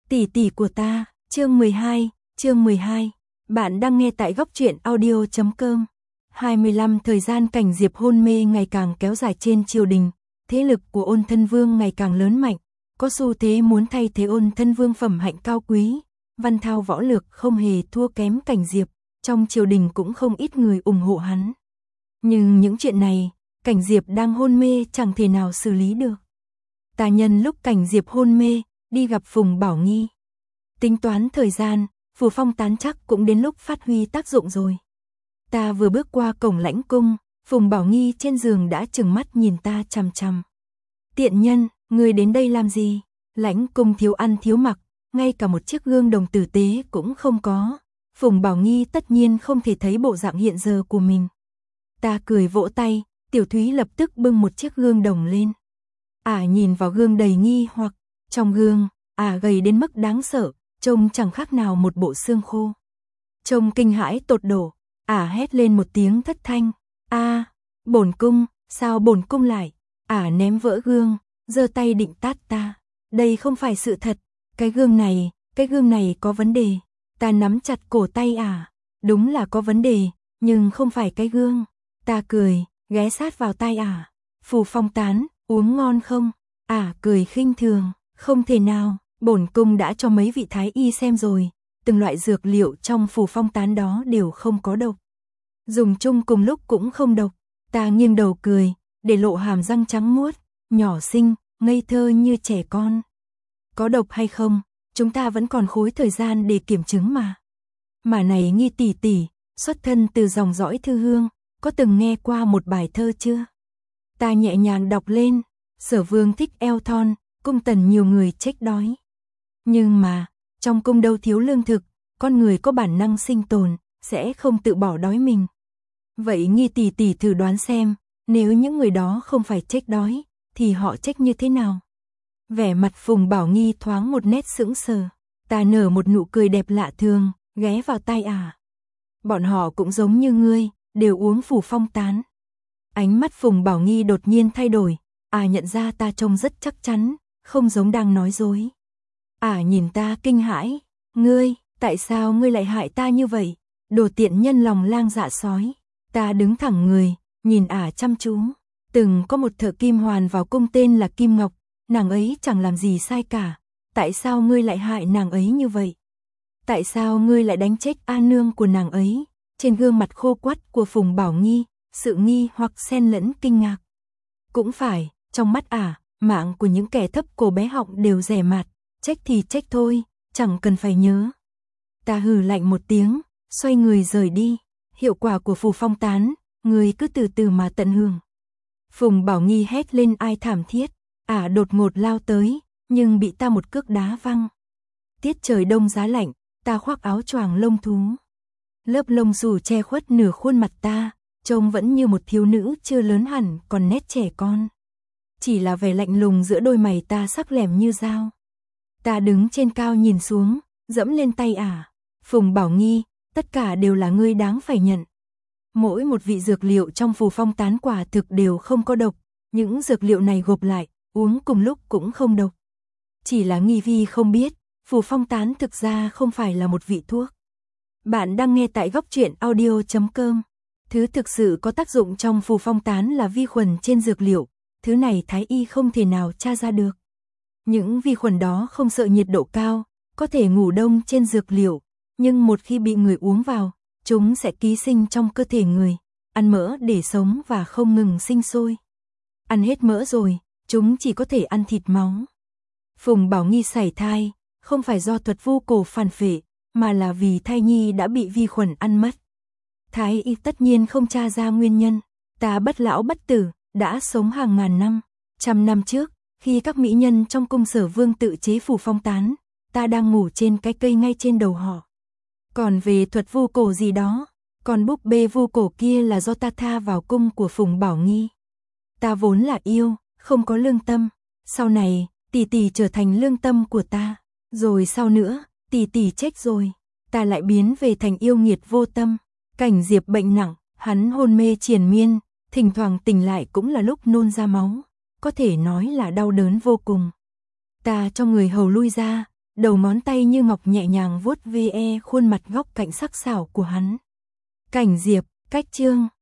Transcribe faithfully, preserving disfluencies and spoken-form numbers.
Tỷ tỷ của ta, chương mười hai, chương mười hai. Bạn đang nghe tại góc truyện audio chấm com. hai mươi lăm Thời gian Cảnh Diệp hôn mê ngày càng kéo dài trên triều đình, thế lực của Ôn Thân Vương ngày càng lớn mạnh, có xu thế muốn thay thế Ôn Thân Vương phẩm hạnh cao quý, văn thao võ lược không hề thua kém Cảnh Diệp, trong triều đình cũng không ít người ủng hộ hắn. Nhưng những chuyện này, Cảnh Diệp đang hôn mê chẳng thể nào xử lý được. Ta nhân lúc Cảnh Diệp hôn mê, đi gặp Phùng Bảo Nghi. Tính toán thời gian, phù phong tán chắc cũng đến lúc phát huy tác dụng rồi. Ta vừa bước qua cổng lãnh cung, Phùng Bảo Nghi trên giường đã trừng mắt nhìn ta chằm chằm. Tiện nhân, ngươi đến đây làm gì? Lãnh cung thiếu ăn thiếu mặc, ngay cả một chiếc gương đồng tử tế cũng không có. Phùng Bảo Nghi tất nhiên không thể thấy bộ dạng hiện giờ của mình. Ta cười vỗ tay, Tiểu Thúy lập tức bưng một chiếc gương đồng lên. Ả à, nhìn vào gương đầy nghi hoặc, trong gương, Ả à, gầy đến mức đáng sợ, trông chẳng khác nào một bộ xương khô. Trông kinh hãi tột độ, Ả à, hét lên một tiếng thất thanh, a, à, bổn cung, sao bổn cung lại? Ả à, ném vỡ gương, giơ tay định tát ta. Đây không phải sự thật, cái gương này, cái gương này có vấn đề. Ta nắm chặt cổ tay Ả, à, đúng là có vấn đề, nhưng không phải cái gương. Ta cười, ghé sát vào tai Ả, à, phù phong tán, uống ngon không? Ả à, cười khinh thường, không thể nào, bổn cung đã cho mấy vị thái y xem rồi, từng loại dược liệu trong phù phong tán đó đều không có độc. Dùng chung cùng lúc cũng không độc. Ta nghiêng đầu cười, để lộ hàm răng trắng muốt, nhỏ xinh, ngây thơ như trẻ con. Có độc hay không, chúng ta vẫn còn khối thời gian để kiểm chứng mà. Mà này Nghi tỷ tỷ, xuất thân từ dòng dõi Thư Hương, có từng nghe qua một bài thơ chưa? Ta nhẹ nhàng đọc lên, Sở Vương thích eo thon, cung tần nhiều người chết đói. Nhưng mà, trong cung đâu thiếu lương thực, con người có bản năng sinh tồn, sẽ không tự bỏ đói mình. Vậy Nghi tỷ tỷ thử đoán xem, nếu những người đó không phải chết đói, thì họ chết như thế nào? Vẻ mặt Phùng Bảo Nghi thoáng một nét sững sờ, ta nở một nụ cười đẹp lạ thường, ghé vào tai Ả. À. Bọn họ cũng giống như ngươi, đều uống phù phong tán. Ánh mắt Phùng Bảo Nghi đột nhiên thay đổi, Ả à, nhận ra ta trông rất chắc chắn, không giống đang nói dối. Ả à, nhìn ta kinh hãi, ngươi, tại sao ngươi lại hại ta như vậy? Đồ tiện nhân lòng lang dạ sói. Ta đứng thẳng người, nhìn Ả à chăm chú. Từng có một thợ kim hoàn vào cung tên là Kim Ngọc, nàng ấy chẳng làm gì sai cả. Tại sao ngươi lại hại nàng ấy như vậy? Tại sao ngươi lại đánh chết A nương của nàng ấy? Trên gương mặt khô quắt của Phùng Bảo Nghi, sự nghi hoặc xen lẫn kinh ngạc. Cũng phải, trong mắt Ả, à, mạng của những kẻ thấp cổ bé họng đều rẻ mạt, trách thì trách thôi, chẳng cần phải nhớ. Ta hừ lạnh một tiếng, xoay người rời đi. Hiệu quả của phù phong tán, người cứ từ từ mà tận hưởng. Phùng Bảo Nghi hét lên ai thảm thiết, Ả à, đột ngột lao tới, nhưng bị ta một cước đá văng. Tiết trời đông giá lạnh, ta khoác áo choàng lông thú. Lớp lông xù che khuất nửa khuôn mặt ta, trông vẫn như một thiếu nữ chưa lớn hẳn còn nét trẻ con. Chỉ là vẻ lạnh lùng giữa đôi mày ta sắc lẻm như dao. Ta đứng trên cao nhìn xuống, dẫm lên tay Ả. À. Phùng Bảo Nghi, tất cả đều là ngươi đáng phải nhận. Mỗi một vị dược liệu trong phù phong tán quả thực đều không có độc, những dược liệu này gộp lại, uống cùng lúc cũng không độc. Chỉ là Nghi Vi không biết, phù phong tán thực ra không phải là một vị thuốc. Bạn đang nghe tại góc truyện audio chấm com. Thứ thực sự có tác dụng trong phù phong tán là vi khuẩn trên dược liệu, thứ này thái y không thể nào tra ra được. Những vi khuẩn đó không sợ nhiệt độ cao, có thể ngủ đông trên dược liệu, nhưng một khi bị người uống vào, chúng sẽ ký sinh trong cơ thể người, ăn mỡ để sống và không ngừng sinh sôi. Ăn hết mỡ rồi, chúng chỉ có thể ăn thịt máu. Phùng Bảo Nghi sảy thai, không phải do thuật vu cổ phản phệ, mà là vì thai nhi đã bị vi khuẩn ăn mất. Thái y tất nhiên không tra ra nguyên nhân, ta bất lão bất tử, đã sống hàng ngàn năm. Trăm năm trước, khi các mỹ nhân trong cung Sở Vương tự chế phù phong tán, ta đang ngủ trên cái cây ngay trên đầu họ. Còn về thuật vu cổ gì đó, còn búp bê vu cổ kia là do ta tha vào cung của Phùng Bảo Nghi. Ta vốn là yêu, không có lương tâm. Sau này, tỷ tỷ trở thành lương tâm của ta. Rồi sau nữa, tỷ tỷ chết rồi, ta lại biến về thành yêu nghiệt vô tâm. Cảnh Diệp bệnh nặng, hắn hôn mê triền miên, thỉnh thoảng tỉnh lại cũng là lúc nôn ra máu. Có thể nói là đau đớn vô cùng. Ta cho người hầu lui ra, đầu ngón tay như ngọc nhẹ nhàng vuốt ve khuôn mặt góc cạnh sắc sảo của hắn. Cảnh Diệp, cách chương